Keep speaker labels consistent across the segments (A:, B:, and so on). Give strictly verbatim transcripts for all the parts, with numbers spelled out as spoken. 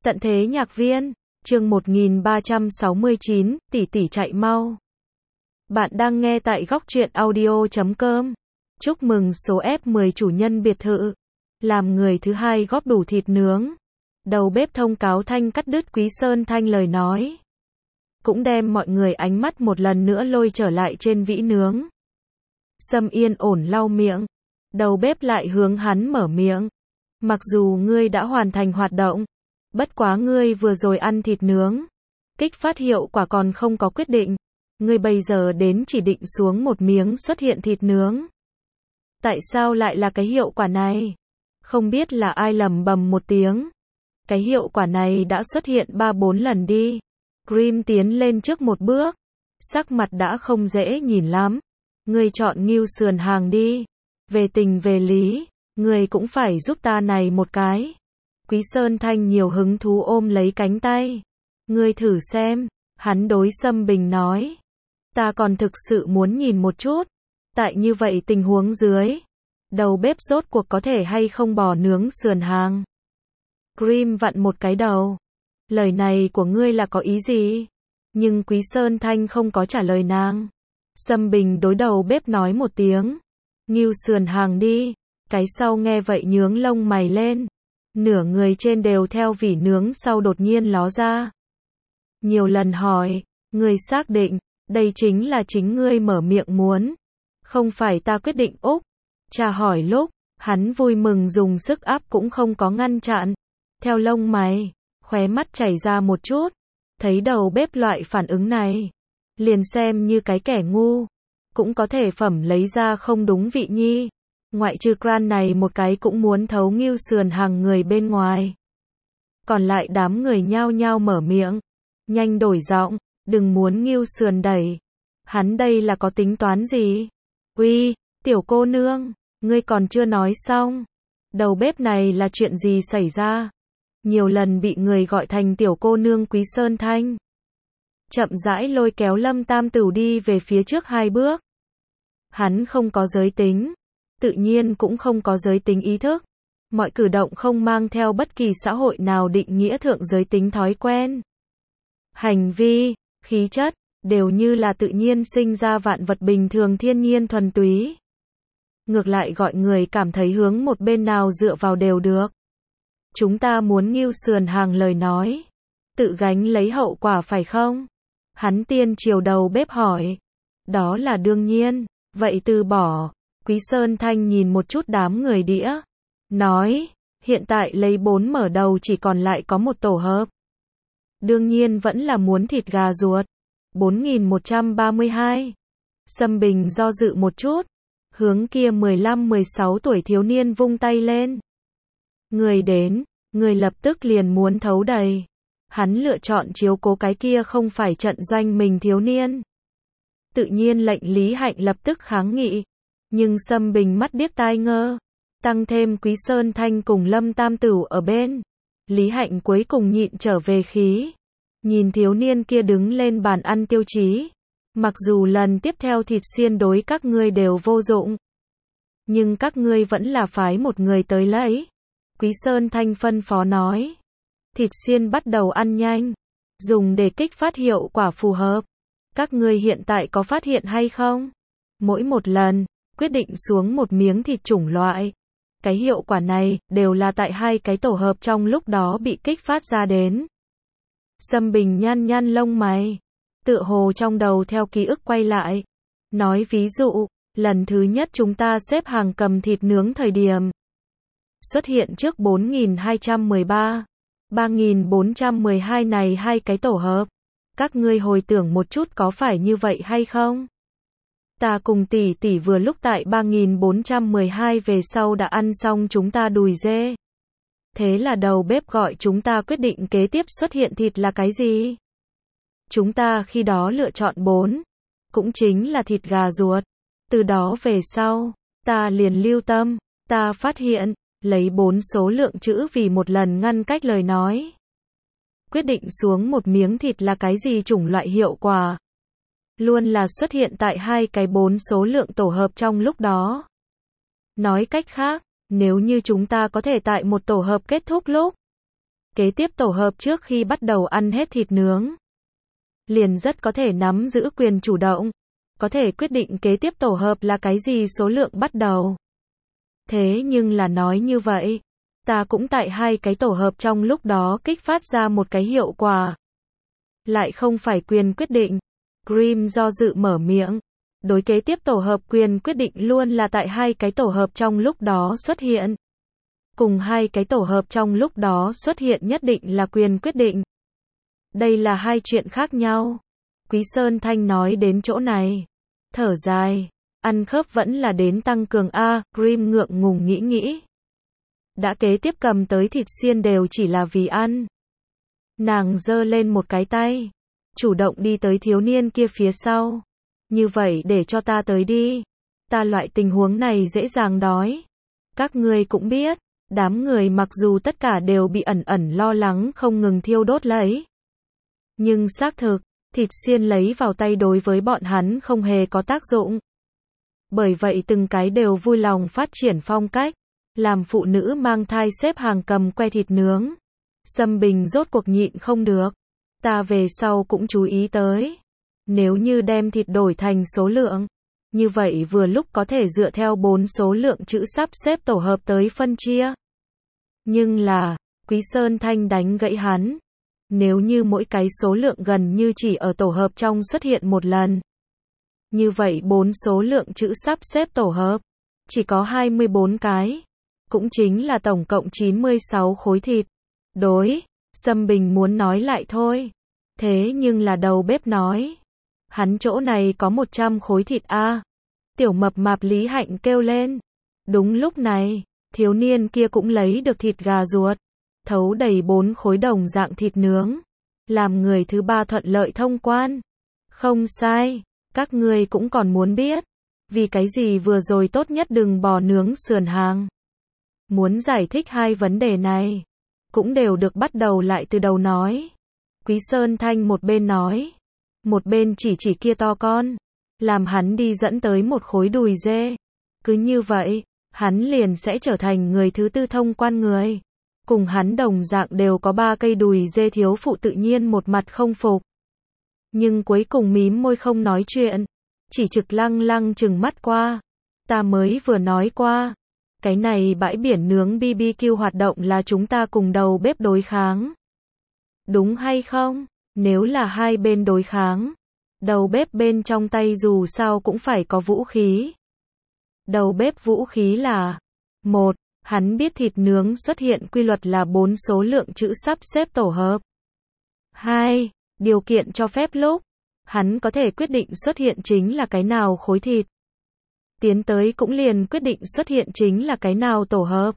A: Tận thế nhạc viên, chương một nghìn ba trăm sáu mươi chín, tỷ tỷ chạy mau. Bạn đang nghe tại góc truyện audio chấm com. Chúc mừng số ép mười chủ nhân biệt thự. Làm người thứ hai góp đủ thịt nướng. Đầu bếp thông cáo Thanh cắt đứt Quý Sơn Thanh lời nói. Cũng đem mọi người ánh mắt một lần nữa lôi trở lại trên vĩ nướng. Sâm yên ổn lau miệng. Đầu bếp lại hướng hắn mở miệng. Mặc dù ngươi đã hoàn thành hoạt động, bất quá ngươi vừa rồi ăn thịt nướng, kích phát hiệu quả còn không có quyết định. Ngươi bây giờ đến chỉ định xuống một miếng xuất hiện thịt nướng. Tại sao lại là cái hiệu quả này? Không biết là ai lầm bầm một tiếng. Cái hiệu quả này đã xuất hiện ba bốn lần đi. Cream tiến lên trước một bước. Sắc mặt đã không dễ nhìn lắm. Ngươi chọn nghêu sườn hàng đi. Về tình về lý, ngươi cũng phải giúp ta này một cái. Quý Sơn Thanh nhiều hứng thú ôm lấy cánh tay. Ngươi thử xem, hắn đối Sâm Bình nói. Ta còn thực sự muốn nhìn một chút. Tại như vậy tình huống dưới, đầu bếp rốt cuộc có thể hay không bò nướng sườn hàng. Cream vặn một cái đầu. Lời này của ngươi là có ý gì? Nhưng Quý Sơn Thanh không có trả lời nàng. Sâm Bình đối đầu bếp nói một tiếng. Nghêu sườn hàng đi. Cái sau nghe vậy nhướng lông mày lên. Nửa người trên đều theo vỉ nướng sau đột nhiên ló ra. Nhiều lần hỏi, ngươi xác định, đây chính là chính ngươi mở miệng muốn. Không phải ta quyết định úc. Cha hỏi lúc, hắn vui mừng dùng sức áp cũng không có ngăn chặn. Theo lông mày, khóe mắt chảy ra một chút. Thấy đầu bếp loại phản ứng này. Liền xem như cái kẻ ngu. Cũng có thể phẩm lấy ra không đúng vị nhi. Ngoại trừ Gran này một cái cũng muốn thấu nghêu sườn hàng người bên ngoài. Còn lại đám người nhao nhao mở miệng. Nhanh đổi giọng, đừng muốn nghêu sườn đẩy. Hắn đây là có tính toán gì? Uy, tiểu cô nương, ngươi còn chưa nói xong. Đầu bếp này là chuyện gì xảy ra? Nhiều lần bị người gọi thành tiểu cô nương Quý Sơn Thanh. Chậm rãi lôi kéo Lâm Tam Tửu đi về phía trước hai bước. Hắn không có giới tính. Tự nhiên cũng không có giới tính ý thức. Mọi cử động không mang theo bất kỳ xã hội nào định nghĩa thượng giới tính thói quen. Hành vi, khí chất, đều như là tự nhiên sinh ra vạn vật bình thường thiên nhiên thuần túy. Ngược lại gọi người cảm thấy hướng một bên nào dựa vào đều được. Chúng ta muốn nghêu sườn hàng lời nói. Tự gánh lấy hậu quả phải không? Hắn tiên chiều đầu bếp hỏi. Đó là đương nhiên, vậy từ bỏ. Quý Sơn Thanh nhìn một chút đám người đĩa. Nói, hiện tại lấy bốn mở đầu chỉ còn lại có một tổ hợp. Đương nhiên vẫn là muốn thịt gà ruột. bốn nghìn một trăm ba mươi hai. Sâm Bình do dự một chút. Hướng kia mười lăm mười sáu tuổi thiếu niên vung tay lên. Người đến, người lập tức liền muốn thấu đầy. Hắn lựa chọn chiếu cố cái kia không phải trận doanh mình thiếu niên. Tự nhiên lệnh Lý Hạnh lập tức kháng nghị. Nhưng Sâm Bình mắt điếc tai ngơ. Tăng thêm Quý Sơn Thanh cùng Lâm Tam Tửu ở bên. Lý Hạnh cuối cùng nhịn trở về khí. Nhìn thiếu niên kia đứng lên bàn ăn tiêu chí. Mặc dù lần tiếp theo thịt xiên đối các ngươi đều vô dụng. Nhưng các ngươi vẫn là phái một người tới lấy. Quý Sơn Thanh phân phó nói. Thịt xiên bắt đầu ăn nhanh. Dùng để kích phát hiệu quả phù hợp. Các ngươi hiện tại có phát hiện hay không? Mỗi một lần. Quyết định xuống một miếng thịt chủng loại. Cái hiệu quả này, đều là tại hai cái tổ hợp trong lúc đó bị kích phát ra đến. Sâm Bình nhăn nhăn lông mày. Tựa hồ trong đầu theo ký ức quay lại. Nói ví dụ, lần thứ nhất chúng ta xếp hàng cầm thịt nướng thời điểm. Xuất hiện trước bốn nghìn hai trăm mười ba, ba nghìn bốn trăm mười hai này hai cái tổ hợp. Các ngươi hồi tưởng một chút có phải như vậy hay không? Ta cùng tỷ tỷ vừa lúc tại ba nghìn bốn trăm mười hai về sau đã ăn xong chúng ta đùi dê. Thế là đầu bếp gọi chúng ta quyết định kế tiếp xuất hiện thịt là cái gì? Chúng ta khi đó lựa chọn bốn. Cũng chính là thịt gà ruột. Từ đó về sau, ta liền lưu tâm. Ta phát hiện, lấy bốn số lượng chữ vì một lần ngăn cách lời nói. Quyết định xuống một miếng thịt là cái gì chủng loại hiệu quả. Luôn là xuất hiện tại hai cái bốn số lượng tổ hợp trong lúc đó. Nói cách khác, nếu như chúng ta có thể tại một tổ hợp kết thúc lúc kế tiếp tổ hợp trước khi bắt đầu ăn hết thịt nướng. Liền rất có thể nắm giữ quyền chủ động, có thể quyết định kế tiếp tổ hợp là cái gì số lượng bắt đầu. Thế nhưng là nói như vậy, ta cũng tại hai cái tổ hợp trong lúc đó kích phát ra một cái hiệu quả. Lại không phải quyền quyết định. Grimm do dự mở miệng. Đối kế tiếp tổ hợp quyền quyết định luôn là tại hai cái tổ hợp trong lúc đó xuất hiện. Cùng hai cái tổ hợp trong lúc đó xuất hiện nhất định là quyền quyết định. Đây là hai chuyện khác nhau. Quý Sơn Thanh nói đến chỗ này. Thở dài. Ăn khớp vẫn là đến tăng cường A, Grimm ngượng ngùng nghĩ nghĩ. Đã kế tiếp cầm tới thịt xiên đều chỉ là vì ăn. Nàng giơ lên một cái tay. Chủ động đi tới thiếu niên kia phía sau. Như vậy để cho ta tới đi. Ta loại tình huống này dễ dàng đói. Các ngươi cũng biết. Đám người mặc dù tất cả đều bị ẩn ẩn lo lắng không ngừng thiêu đốt lấy. Nhưng xác thực, thịt xiên lấy vào tay đối với bọn hắn không hề có tác dụng. Bởi vậy từng cái đều vui lòng phát triển phong cách. Làm phụ nữ mang thai xếp hàng cầm que thịt nướng. Sâm Bình rốt cuộc nhịn không được. Ta về sau cũng chú ý tới. Nếu như đem thịt đổi thành số lượng. Như vậy vừa lúc có thể dựa theo bốn số lượng chữ sắp xếp tổ hợp tới phân chia. Nhưng là, Quý Sơn Thanh đánh gãy hắn. Nếu như mỗi cái số lượng gần như chỉ ở tổ hợp trong xuất hiện một lần. Như vậy bốn số lượng chữ sắp xếp tổ hợp. Chỉ có hai mươi bốn cái. Cũng chính là tổng cộng chín mươi sáu khối thịt. Đối, Sâm Bình muốn nói lại thôi. Thế nhưng là đầu bếp nói. Hắn chỗ này có một trăm khối thịt a. Tiểu mập mạp Lý Hạnh kêu lên. Đúng lúc này, thiếu niên kia cũng lấy được thịt gà ruột. Thấu đầy bốn khối đồng dạng thịt nướng. Làm người thứ ba thuận lợi thông quan. Không sai, các ngươi cũng còn muốn biết. Vì cái gì vừa rồi tốt nhất đừng bò nướng sườn hàng. Muốn giải thích hai vấn đề này. Cũng đều được bắt đầu lại từ đầu nói. Quý Sơn Thanh một bên nói. Một bên chỉ chỉ kia to con. Làm hắn đi dẫn tới một khối đùi dê. Cứ như vậy, hắn liền sẽ trở thành người thứ tư thông quan người. Cùng hắn đồng dạng đều có ba cây đùi dê thiếu phụ tự nhiên một mặt không phục. Nhưng cuối cùng mím môi không nói chuyện. Chỉ trực lăng lăng chừng mắt qua. Ta mới vừa nói qua. Cái này bãi biển nướng bê bê kiu hoạt động là chúng ta cùng đầu bếp đối kháng. Đúng hay không? Nếu là hai bên đối kháng. Đầu bếp bên trong tay dù sao cũng phải có vũ khí. Đầu bếp vũ khí là một. Hắn biết thịt nướng xuất hiện quy luật là bốn số lượng chữ sắp xếp tổ hợp. Hai. Điều kiện cho phép lúc hắn có thể quyết định xuất hiện chính là cái nào khối thịt. Tiến tới cũng liền quyết định xuất hiện chính là cái nào tổ hợp.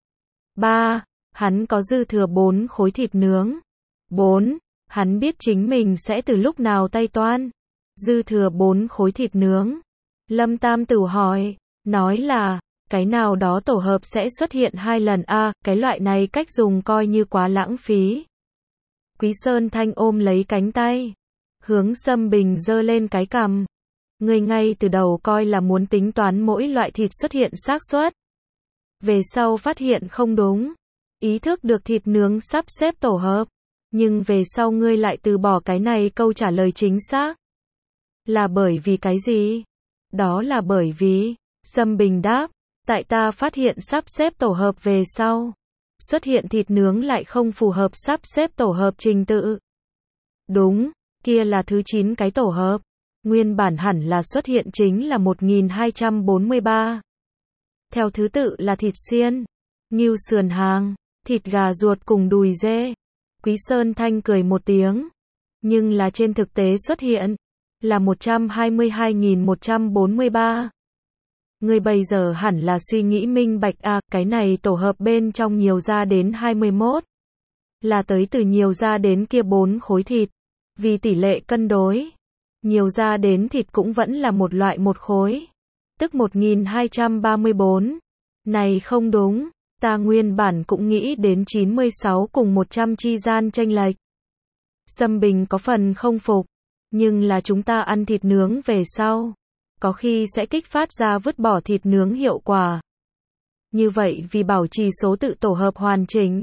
A: Ba. Hắn có dư thừa bốn khối thịt nướng. Bốn. Hắn biết chính mình sẽ từ lúc nào tay toan. Dư thừa bốn khối thịt nướng. Lâm Tam Tử hỏi, nói là, cái nào đó tổ hợp sẽ xuất hiện hai lần a, à, cái loại này cách dùng coi như quá lãng phí. Quý Sơn Thanh ôm lấy cánh tay. Hướng Sâm Bình giơ lên cái cằm. Người ngay từ đầu coi là muốn tính toán mỗi loại thịt xuất hiện xác suất. Về sau phát hiện không đúng. Ý thức được thịt nướng sắp xếp tổ hợp. Nhưng về sau ngươi lại từ bỏ cái này câu trả lời chính xác. Là bởi vì cái gì? Đó là bởi vì, Sâm Bình đáp, tại ta phát hiện sắp xếp tổ hợp về sau. Xuất hiện thịt nướng lại không phù hợp sắp xếp tổ hợp trình tự. Đúng, kia là thứ chín cái tổ hợp. Nguyên bản hẳn là xuất hiện chính là một nghìn hai trăm bốn mươi ba. Theo thứ tự là thịt xiên, ngưu sườn hàng, thịt gà ruột cùng đùi dê. Quý Sơn Thanh cười một tiếng. Nhưng là trên thực tế xuất hiện là một trăm hai mươi hai nghìn một trăm bốn mươi ba. Người bây giờ hẳn là suy nghĩ minh bạch à, cái này tổ hợp bên trong nhiều ra đến hai mươi mốt. Là tới từ nhiều ra đến kia bốn khối thịt. Vì tỷ lệ cân đối. Nhiều ra đến thịt cũng vẫn là một loại một khối. Tức một nghìn hai trăm ba mươi bốn. Này không đúng. Ta nguyên bản cũng nghĩ đến chín mươi sáu cùng một trăm chi gian chênh lệch. Sâm Bình có phần không phục. Nhưng là chúng ta ăn thịt nướng về sau. Có khi sẽ kích phát ra vứt bỏ thịt nướng hiệu quả. Như vậy vì bảo trì số tự tổ hợp hoàn chỉnh.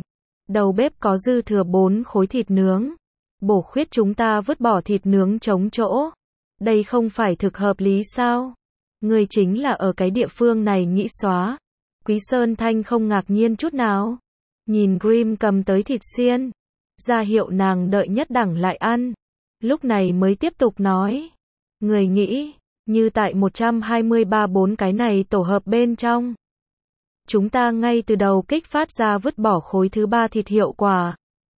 A: Đầu bếp có dư thừa bốn khối thịt nướng. Bổ khuyết chúng ta vứt bỏ thịt nướng trống chỗ. Đây không phải thực hợp lý sao? Ngươi chính là ở cái địa phương này nghĩ xóa. Quý Sơn Thanh không ngạc nhiên chút nào. Nhìn Grimm cầm tới thịt xiên, ra hiệu nàng đợi nhất đẳng lại ăn. Lúc này mới tiếp tục nói. Người nghĩ, như tại một trăm hai mươi ba bốn cái này tổ hợp bên trong. Chúng ta ngay từ đầu kích phát ra vứt bỏ khối thứ ba thịt hiệu quả.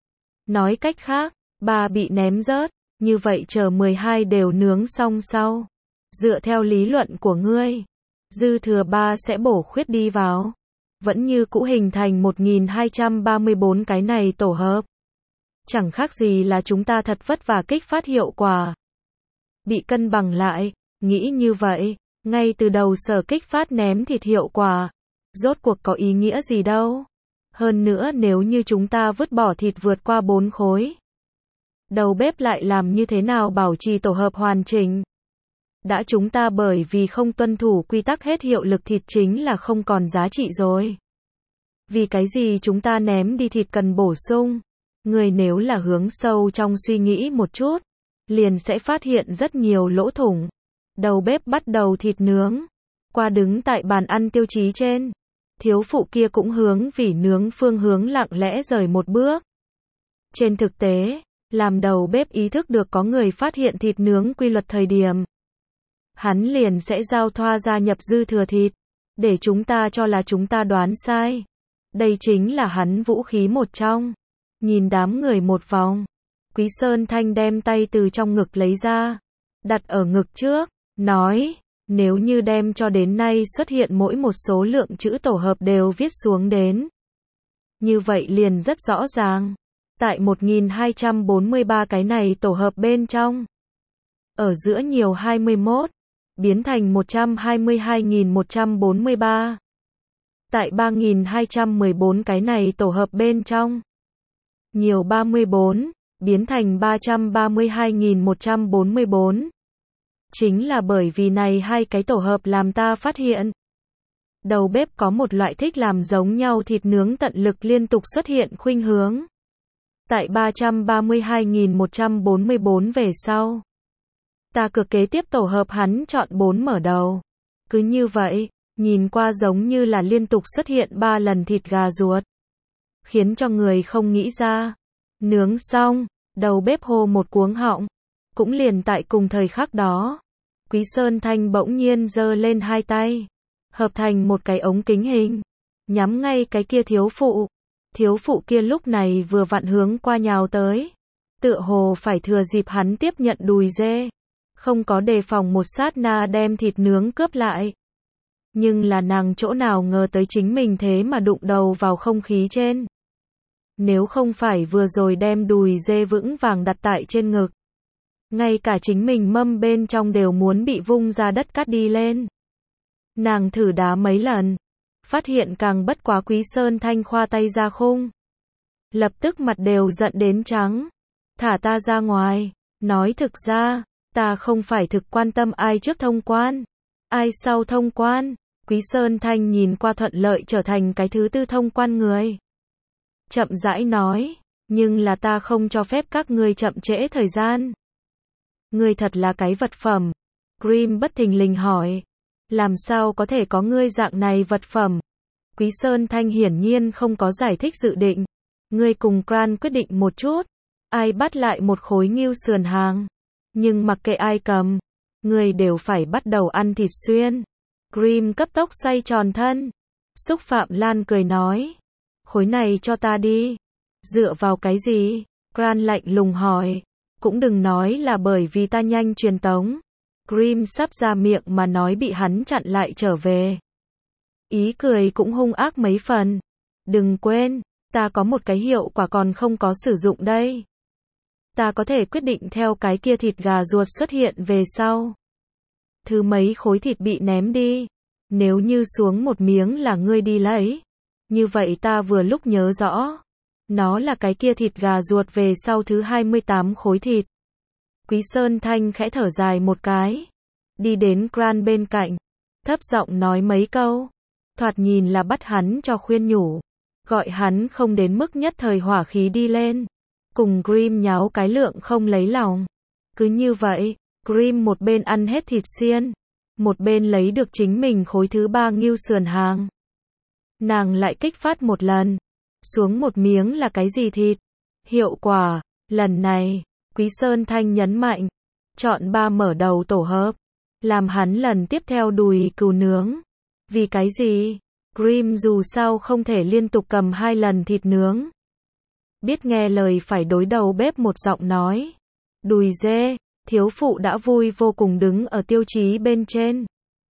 A: Nói cách khác, ba bị ném rớt, như vậy chờ mười hai đều nướng xong sau. Dựa theo lý luận của ngươi, dư thừa ba sẽ bổ khuyết đi vào. Vẫn như cũ hình thành một nghìn hai trăm ba mươi bốn cái này tổ hợp. Chẳng khác gì là chúng ta thật vất vả kích phát hiệu quả. Bị cân bằng lại, nghĩ như vậy, ngay từ đầu sở kích phát ném thịt hiệu quả. Rốt cuộc có ý nghĩa gì đâu. Hơn nữa nếu như chúng ta vứt bỏ thịt vượt qua bốn khối. Đầu bếp lại làm như thế nào bảo trì tổ hợp hoàn chỉnh? Đã chúng ta bởi vì không tuân thủ quy tắc hết hiệu lực thịt chính là không còn giá trị rồi. Vì cái gì chúng ta ném đi thịt cần bổ sung? Người nếu là hướng sâu trong suy nghĩ một chút, liền sẽ phát hiện rất nhiều lỗ thủng. Đầu bếp bắt đầu thịt nướng. Qua đứng tại bàn ăn tiêu chí trên. Thiếu phụ kia cũng hướng vỉ nướng phương hướng lặng lẽ rời một bước. Trên thực tế, làm đầu bếp ý thức được có người phát hiện thịt nướng quy luật thời điểm. Hắn liền sẽ giao thoa gia nhập dư thừa thịt, để chúng ta cho là chúng ta đoán sai. Đây chính là hắn vũ khí một trong. Nhìn đám người một vòng, Quý Sơn Thanh đem tay từ trong ngực lấy ra, đặt ở ngực trước, nói, nếu như đem cho đến nay xuất hiện mỗi một số lượng chữ tổ hợp đều viết xuống đến. Như vậy liền rất rõ ràng. Tại một nghìn hai trăm bốn mươi ba cái này tổ hợp bên trong. Ở giữa nhiều hai mươi mốt, biến thành một trăm hai mươi hai nghìn một trăm bốn mươi ba. Tại ba nghìn hai trăm mười bốn cái này tổ hợp bên trong. Nhiều ba mươi bốn, biến thành ba trăm ba mươi hai nghìn một trăm bốn mươi bốn. Chính là bởi vì này hai cái tổ hợp làm ta phát hiện. Đầu bếp có một loại thích làm giống nhau thịt nướng tận lực liên tục xuất hiện khuynh hướng. Tại ba trăm ba mươi hai nghìn một trăm bốn mươi bốn về sau. Ta cực kế tiếp tổ hợp hắn chọn bốn mở đầu. Cứ như vậy, nhìn qua giống như là liên tục xuất hiện ba lần thịt gà ruột. Khiến cho người không nghĩ ra. Nướng xong, đầu bếp hô một cuống họng. Cũng liền tại cùng thời khắc đó. Quý Sơn Thanh bỗng nhiên giơ lên hai tay. Hợp thành một cái ống kính hình. Nhắm ngay cái kia thiếu phụ. Thiếu phụ kia lúc này vừa vặn hướng qua nhào tới. Tựa hồ phải thừa dịp hắn tiếp nhận đùi dê. Không có đề phòng một sát na đem thịt nướng cướp lại. Nhưng là nàng chỗ nào ngờ tới chính mình thế mà đụng đầu vào không khí trên. Nếu không phải vừa rồi đem đùi dê vững vàng đặt tại trên ngực. Ngay cả chính mình mâm bên trong đều muốn bị vung ra đất cắt đi lên. Nàng thử đá mấy lần. Phát hiện càng bất quá Quý Sơn Thanh khoa tay ra khung. Lập tức mặt đều giận đến trắng. Thả ta ra ngoài. Nói thực ra, ta không phải thực quan tâm ai trước thông quan. Ai sau thông quan. Quý Sơn Thanh nhìn qua thuận lợi trở thành cái thứ tư thông quan người. Chậm rãi nói. Nhưng là ta không cho phép các ngươi chậm trễ thời gian. Ngươi thật là cái vật phẩm. Grimm bất thình lình hỏi. Làm sao có thể có ngươi dạng này vật phẩm? Quý Sơn Thanh hiển nhiên không có giải thích dự định. Ngươi cùng Cran quyết định một chút. Ai bắt lại một khối ngưu sườn hàng. Nhưng mặc kệ ai cầm. Ngươi đều phải bắt đầu ăn thịt xuyên. Grimm cấp tốc xoay tròn thân. Xúc Phạm Lan cười nói. Khối này cho ta đi. Dựa vào cái gì? Cran lạnh lùng hỏi. Cũng đừng nói là bởi vì ta nhanh truyền tống. Grimm sắp ra miệng mà nói bị hắn chặn lại trở về. Ý cười cũng hung ác mấy phần. Đừng quên, ta có một cái hiệu quả còn không có sử dụng đây. Ta có thể quyết định theo cái kia thịt gà ruột xuất hiện về sau. Thứ mấy khối thịt bị ném đi. Nếu như xuống một miếng là ngươi đi lấy. Như vậy ta vừa lúc nhớ rõ. Nó là cái kia thịt gà ruột về sau thứ hai mươi tám khối thịt. Quý Sơn Thanh khẽ thở dài một cái. Đi đến Cran bên cạnh. Thấp giọng nói mấy câu. Thoạt nhìn là bắt hắn cho khuyên nhủ. gọi hắn không đến mức nhất thời hỏa khí đi lên. Cùng Grim nháo cái lượng không lấy lòng. Cứ như vậy, Grim một bên ăn hết thịt xiên, một bên lấy được chính mình khối thứ ba ngưu sườn hàng. Nàng lại kích phát một lần. Xuống một miếng là cái gì thịt? Hiệu quả, lần này, Quý Sơn Thanh nhấn mạnh. Chọn ba mở đầu tổ hợp. Làm hắn lần tiếp theo đùi cừu nướng. Vì cái gì? Grim dù sao không thể liên tục cầm hai lần thịt nướng. Biết nghe lời phải đối đầu bếp một giọng nói. Đùi dê, thiếu phụ đã vui vô cùng đứng ở tiêu chí bên trên.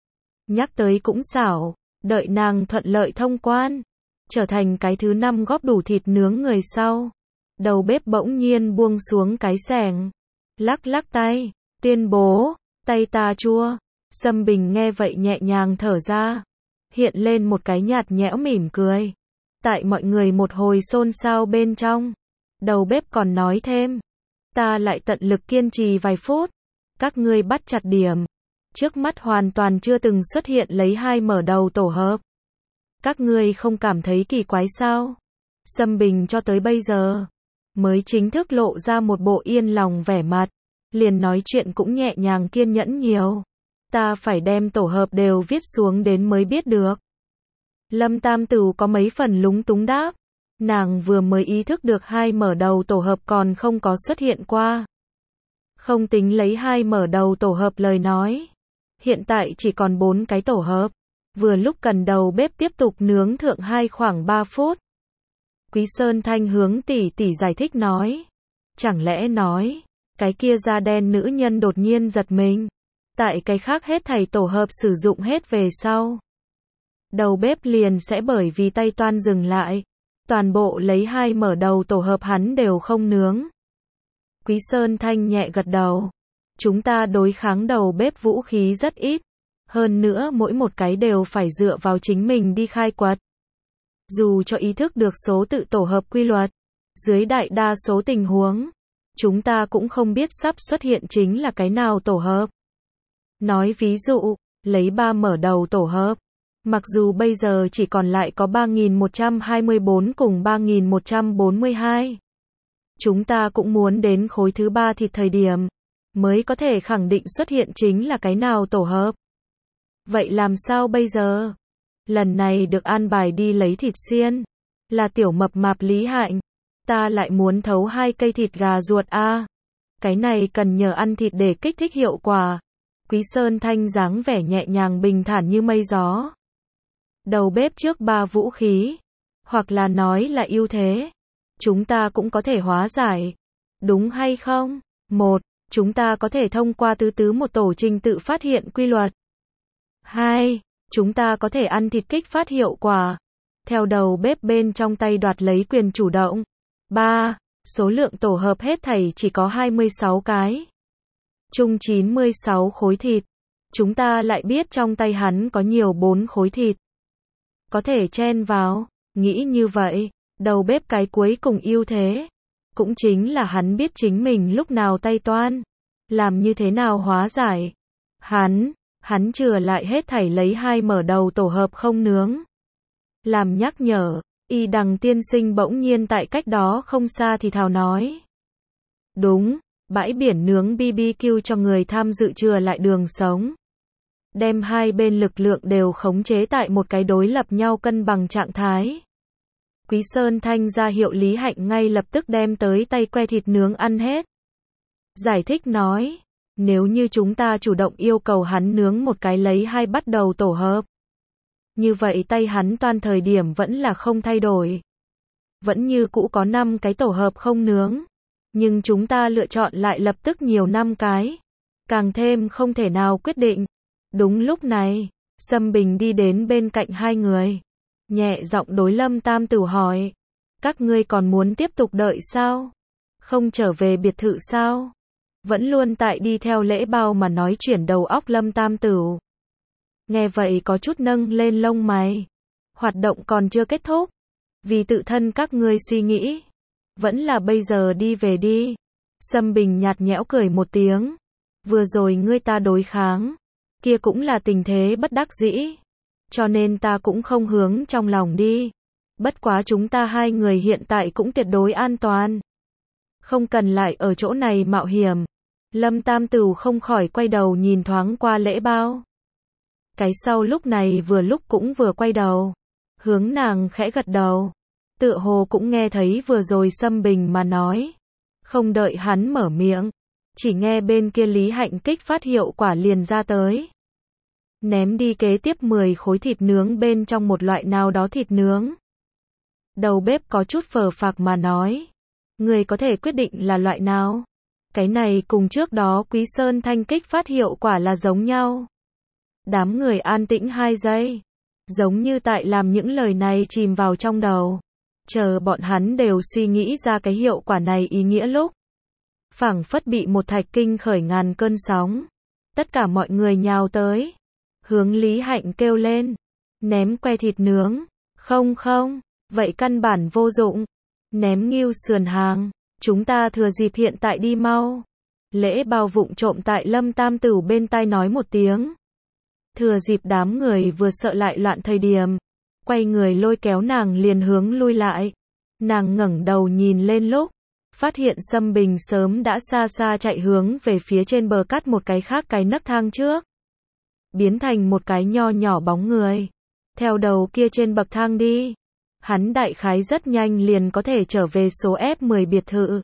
A: Nhắc tới cũng xảo, đợi nàng thuận lợi thông quan. Trở thành cái thứ năm góp đủ thịt nướng người sau. Đầu bếp bỗng nhiên buông xuống cái xẻng. Lắc lắc tay, tuyên bố, tay ta chua. Sâm Bình nghe vậy nhẹ nhàng thở ra. Hiện lên một cái nhạt nhẽo mỉm cười. Tại mọi người một hồi xôn xao bên trong. Đầu bếp còn nói thêm. Ta lại tận lực kiên trì vài phút. Các ngươi bắt chặt điểm. Trước mắt hoàn toàn chưa từng xuất hiện lấy hai mở đầu tổ hợp. Các ngươi không cảm thấy kỳ quái sao? Sâm Bình cho tới bây giờ mới chính thức lộ ra một bộ yên lòng vẻ mặt. Liền nói chuyện cũng nhẹ nhàng kiên nhẫn nhiều. Ta phải đem tổ hợp đều viết xuống đến mới biết được. Lâm Tam Tửu có mấy phần lúng túng đáp. Nàng vừa mới ý thức được hai mở đầu tổ hợp còn không có xuất hiện qua. Không tính lấy hai mở đầu tổ hợp lời nói. Hiện tại chỉ còn bốn cái tổ hợp. Vừa lúc cần đầu bếp tiếp tục nướng thượng hai khoảng ba phút. Quý Sơn Thanh hướng tỷ tỷ giải thích nói. Chẳng lẽ nói, cái kia da đen nữ nhân đột nhiên giật mình. Tại cái khác hết thảy tổ hợp sử dụng hết về sau. Đầu bếp liền sẽ bởi vì tay toan dừng lại. Toàn bộ lấy hai mở đầu tổ hợp hắn đều không nướng. Quý Sơn Thanh nhẹ gật đầu. Chúng ta đối kháng đầu bếp vũ khí rất ít. Hơn nữa mỗi một cái đều phải dựa vào chính mình đi khai quật. Dù cho ý thức được số tự tổ hợp quy luật. Dưới đại đa số tình huống. Chúng ta cũng không biết sắp xuất hiện chính là cái nào tổ hợp. Nói ví dụ, lấy ba mở đầu tổ hợp. Mặc dù bây giờ chỉ còn lại có ba nghìn một trăm hai mươi bốn cùng ba nghìn một trăm bốn mươi hai. Chúng ta cũng muốn đến khối thứ ba thịt thời điểm. Mới có thể khẳng định xuất hiện chính là cái nào tổ hợp. Vậy làm sao bây giờ? Lần này được an bài đi lấy thịt xiên. Là tiểu mập mạp Lý Hạnh. Ta lại muốn thấu hai cây thịt gà ruột a. À. Cái này cần nhờ ăn thịt để kích thích hiệu quả. Quý Sơn Thanh dáng vẻ nhẹ nhàng bình thản như mây gió. Đầu bếp trước ba vũ khí. Hoặc là nói là ưu thế. Chúng ta cũng có thể hóa giải. Đúng hay không? Một, chúng ta có thể thông qua tứ tứ một tổ trình tự phát hiện quy luật. Hai, chúng ta có thể ăn thịt kích phát hiệu quả. Theo đầu bếp bên trong tay đoạt lấy quyền chủ động. Ba, số lượng tổ hợp hết thảy chỉ có hai mươi sáu cái. Chung chín mươi sáu khối thịt. Chúng ta lại biết trong tay hắn có nhiều bốn khối thịt. Có thể chen vào. Nghĩ như vậy, đầu bếp cái cuối cùng ưu thế. Cũng chính là hắn biết chính mình lúc nào tay toan. Làm như thế nào hóa giải. Hắn, hắn chừa lại hết thảy lấy hai mở đầu tổ hợp không nướng. Làm nhắc nhở, Y Đằng tiên sinh bỗng nhiên tại cách đó không xa thì thào nói. Đúng, bãi biển nướng bê bê kiu cho người tham dự chừa lại đường sống. Đem hai bên lực lượng đều khống chế tại một cái đối lập nhau cân bằng trạng thái. Quý Sơn Thanh ra hiệu Lý Hạnh ngay lập tức đem tới tay que thịt nướng ăn hết. Giải thích nói, nếu như chúng ta chủ động yêu cầu hắn nướng một cái lấy hai bắt đầu tổ hợp. Như vậy tay hắn toan thời điểm vẫn là không thay đổi. Vẫn như cũ có năm cái tổ hợp không nướng. Nhưng chúng ta lựa chọn lại lập tức nhiều năm cái. Càng thêm không thể nào quyết định. Đúng lúc này, Sâm Bình đi đến bên cạnh hai người. Nhẹ giọng đối Lâm Tam Tửu hỏi. Các ngươi còn muốn tiếp tục đợi sao? Không trở về biệt thự sao? Vẫn luôn tại đi theo lễ bao mà nói chuyển đầu óc Lâm Tam Tửu. Nghe vậy có chút nâng lên lông mày. Hoạt động còn chưa kết thúc. Vì tự thân các ngươi suy nghĩ. Vẫn là bây giờ đi về đi. Sâm Bình nhạt nhẽo cười một tiếng. Vừa rồi ngươi ta đối kháng. Kia cũng là tình thế bất đắc dĩ. Cho nên ta cũng không hướng trong lòng đi. Bất quá chúng ta hai người hiện tại cũng tuyệt đối an toàn. Không cần lại ở chỗ này mạo hiểm. Lâm Tam Tửu không khỏi quay đầu nhìn thoáng qua Lễ Bao. Cái sau lúc này vừa lúc cũng vừa quay đầu. Hướng nàng khẽ gật đầu. Tựa hồ cũng nghe thấy vừa rồi Sâm Bình mà nói. Không đợi hắn mở miệng. Chỉ nghe bên kia Lý Hạnh kích phát hiệu quả liền ra tới. Ném đi kế tiếp mười khối thịt nướng bên trong một loại nào đó thịt nướng. Đầu bếp có chút phờ phạc mà nói. Người có thể quyết định là loại nào? Cái này cùng trước đó Quý Sơn Thanh kích phát hiệu quả là giống nhau. Đám người an tĩnh hai giây. Giống như tại làm những lời này chìm vào trong đầu. Chờ bọn hắn đều suy nghĩ ra cái hiệu quả này ý nghĩa lúc. Phảng phất bị một thạch kinh khởi ngàn cơn sóng. Tất cả mọi người nhào tới. Hướng Lý Hạnh kêu lên. Ném que thịt nướng. Không không, vậy căn bản vô dụng. Ném ngưu sườn hàng. Chúng ta thừa dịp hiện tại đi mau. Lễ Bao vụng trộm tại Lâm Tam Tửu bên tai nói một tiếng. Thừa dịp đám người vừa sợ lại loạn thời điểm. Quay người lôi kéo nàng liền hướng lui lại. Nàng ngẩng đầu nhìn lên lúc. Phát hiện Sâm Bình sớm đã xa xa chạy hướng về phía trên bờ cát một cái khác cái nấc thang trước. Biến thành một cái nho nhỏ bóng người. Theo đầu kia trên bậc thang đi. Hắn đại khái rất nhanh liền có thể trở về số F mười biệt thự.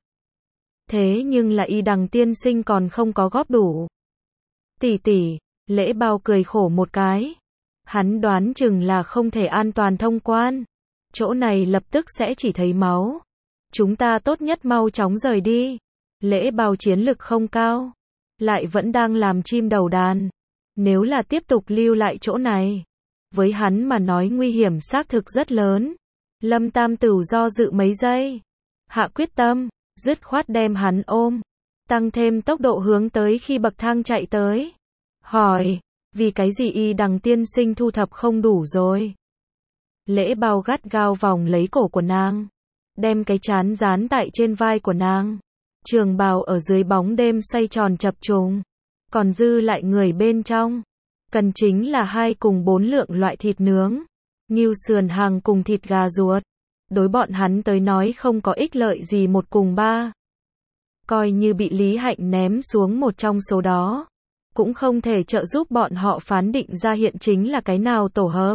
A: Thế nhưng là Y Đằng tiên sinh còn không có góp đủ. Tỷ tỷ, Lễ Bao cười khổ một cái. Hắn đoán chừng là không thể an toàn thông quan. Chỗ này lập tức sẽ chỉ thấy máu. Chúng ta tốt nhất mau chóng rời đi. Lễ Bao chiến lực không cao. Lại vẫn đang làm chim đầu đàn. Nếu là tiếp tục lưu lại chỗ này. Với hắn mà nói nguy hiểm xác thực rất lớn. Lâm Tam Tửu do dự mấy giây. Hạ quyết tâm. Dứt khoát đem hắn ôm. Tăng thêm tốc độ hướng tới khi bậc thang chạy tới. Hỏi. Vì cái gì Y Đằng tiên sinh thu thập không đủ rồi? Lễ Bao gắt gao vòng lấy cổ của nàng. Đem cái chán dán tại trên vai của nàng. Trường bào ở dưới bóng đêm xoay tròn chập trùng. Còn dư lại người bên trong. Cần chính là hai cùng bốn lượng loại thịt nướng. Ngưu sườn hàng cùng thịt gà ruột. Đối bọn hắn tới nói không có ích lợi gì một cùng ba. Coi như bị Lý Hạnh ném xuống một trong số đó. Cũng không thể trợ giúp bọn họ phán định ra hiện chính là cái nào tổ hợp.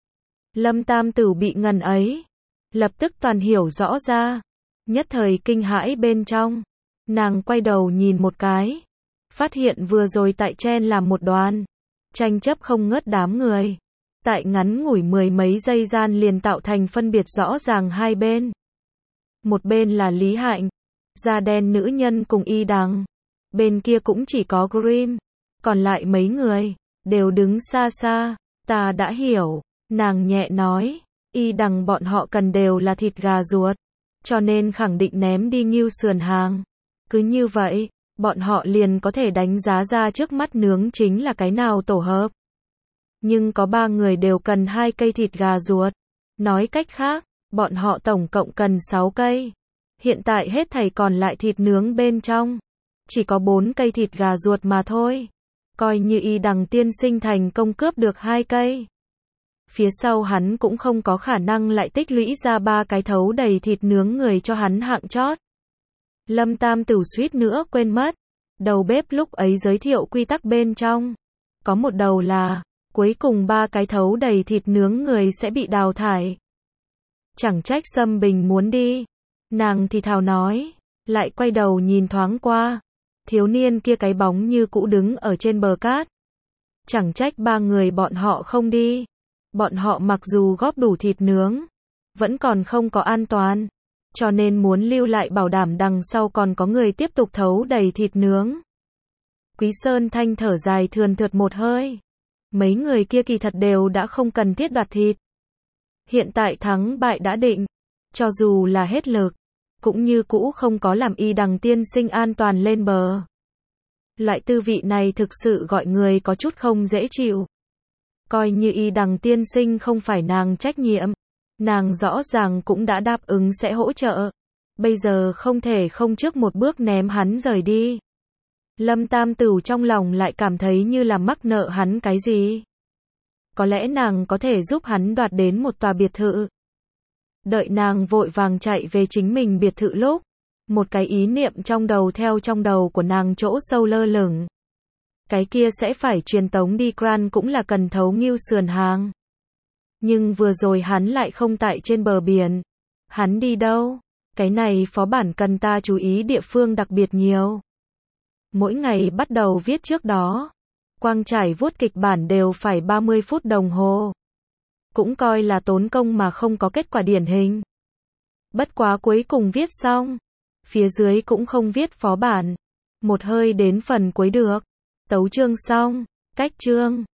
A: Lâm Tam Tửu bị ngần ấy. Lập tức toàn hiểu rõ ra. Nhất thời kinh hãi bên trong. Nàng quay đầu nhìn một cái. Phát hiện vừa rồi tại chen làm một đoàn. Tranh chấp không ngớt đám người. Tại ngắn ngủi mười mấy giây gian liền tạo thành phân biệt rõ ràng hai bên. Một bên là Lý Hạnh. Da đen nữ nhân cùng Y Đằng. Bên kia cũng chỉ có Grim. Còn lại mấy người. Đều đứng xa xa. Ta đã hiểu. Nàng nhẹ nói. Y Đằng bọn họ cần đều là thịt gà ruột. Cho nên khẳng định ném đi ngưu sườn hàng. Cứ như vậy. Bọn họ liền có thể đánh giá ra trước mắt nướng chính là cái nào tổ hợp. Nhưng có ba người đều cần hai cây thịt gà ruột. Nói cách khác, bọn họ tổng cộng cần sáu cây. Hiện tại hết thảy còn lại thịt nướng bên trong. Chỉ có bốn cây thịt gà ruột mà thôi. Coi như Y Đằng tiên sinh thành công cướp được hai cây. Phía sau hắn cũng không có khả năng lại tích lũy ra ba cái thấu đầy thịt nướng người cho hắn hạng chót. Lâm Tam Tửu suýt nữa quên mất. Đầu bếp lúc ấy giới thiệu quy tắc bên trong. Có một đầu là, cuối cùng ba cái thấu đầy thịt nướng người sẽ bị đào thải. Chẳng trách Sâm Bình muốn đi. Nàng thì thào nói. Lại quay đầu nhìn thoáng qua. Thiếu niên kia cái bóng như cũ đứng ở trên bờ cát. Chẳng trách ba người bọn họ không đi. Bọn họ mặc dù góp đủ thịt nướng. Vẫn còn không có an toàn. Cho nên muốn lưu lại bảo đảm đằng sau còn có người tiếp tục thấu đầy thịt nướng. Quý Sơn Thanh thở dài thườn thượt một hơi. Mấy người kia kỳ thật đều đã không cần thiết đoạt thịt. Hiện tại thắng bại đã định. Cho dù là hết lực. Cũng như cũ không có làm Y Đằng tiên sinh an toàn lên bờ. Loại tư vị này thực sự gọi người có chút không dễ chịu. Coi như Y Đằng tiên sinh không phải nàng trách nhiệm. Nàng rõ ràng cũng đã đáp ứng sẽ hỗ trợ. Bây giờ không thể không trước một bước ném hắn rời đi. Lâm Tam Tửu trong lòng lại cảm thấy như là mắc nợ hắn cái gì. Có lẽ nàng có thể giúp hắn đoạt đến một tòa biệt thự. Đợi nàng vội vàng chạy về chính mình biệt thự lúc, một cái ý niệm trong đầu theo trong đầu của nàng chỗ sâu lơ lửng. Cái kia sẽ phải truyền tống đi Gran cũng là cần thấu Ngưu sườn hàng. Nhưng vừa rồi hắn lại không tại trên bờ biển. Hắn đi đâu? Cái này phó bản cần ta chú ý địa phương đặc biệt nhiều. Mỗi ngày bắt đầu viết trước đó, quang trải vuốt kịch bản đều phải ba mươi phút đồng hồ. Cũng coi là tốn công mà không có kết quả điển hình. Bất quá cuối cùng viết xong, phía dưới cũng không viết phó bản. Một hơi đến phần cuối được. Tấu chương xong, cách chương.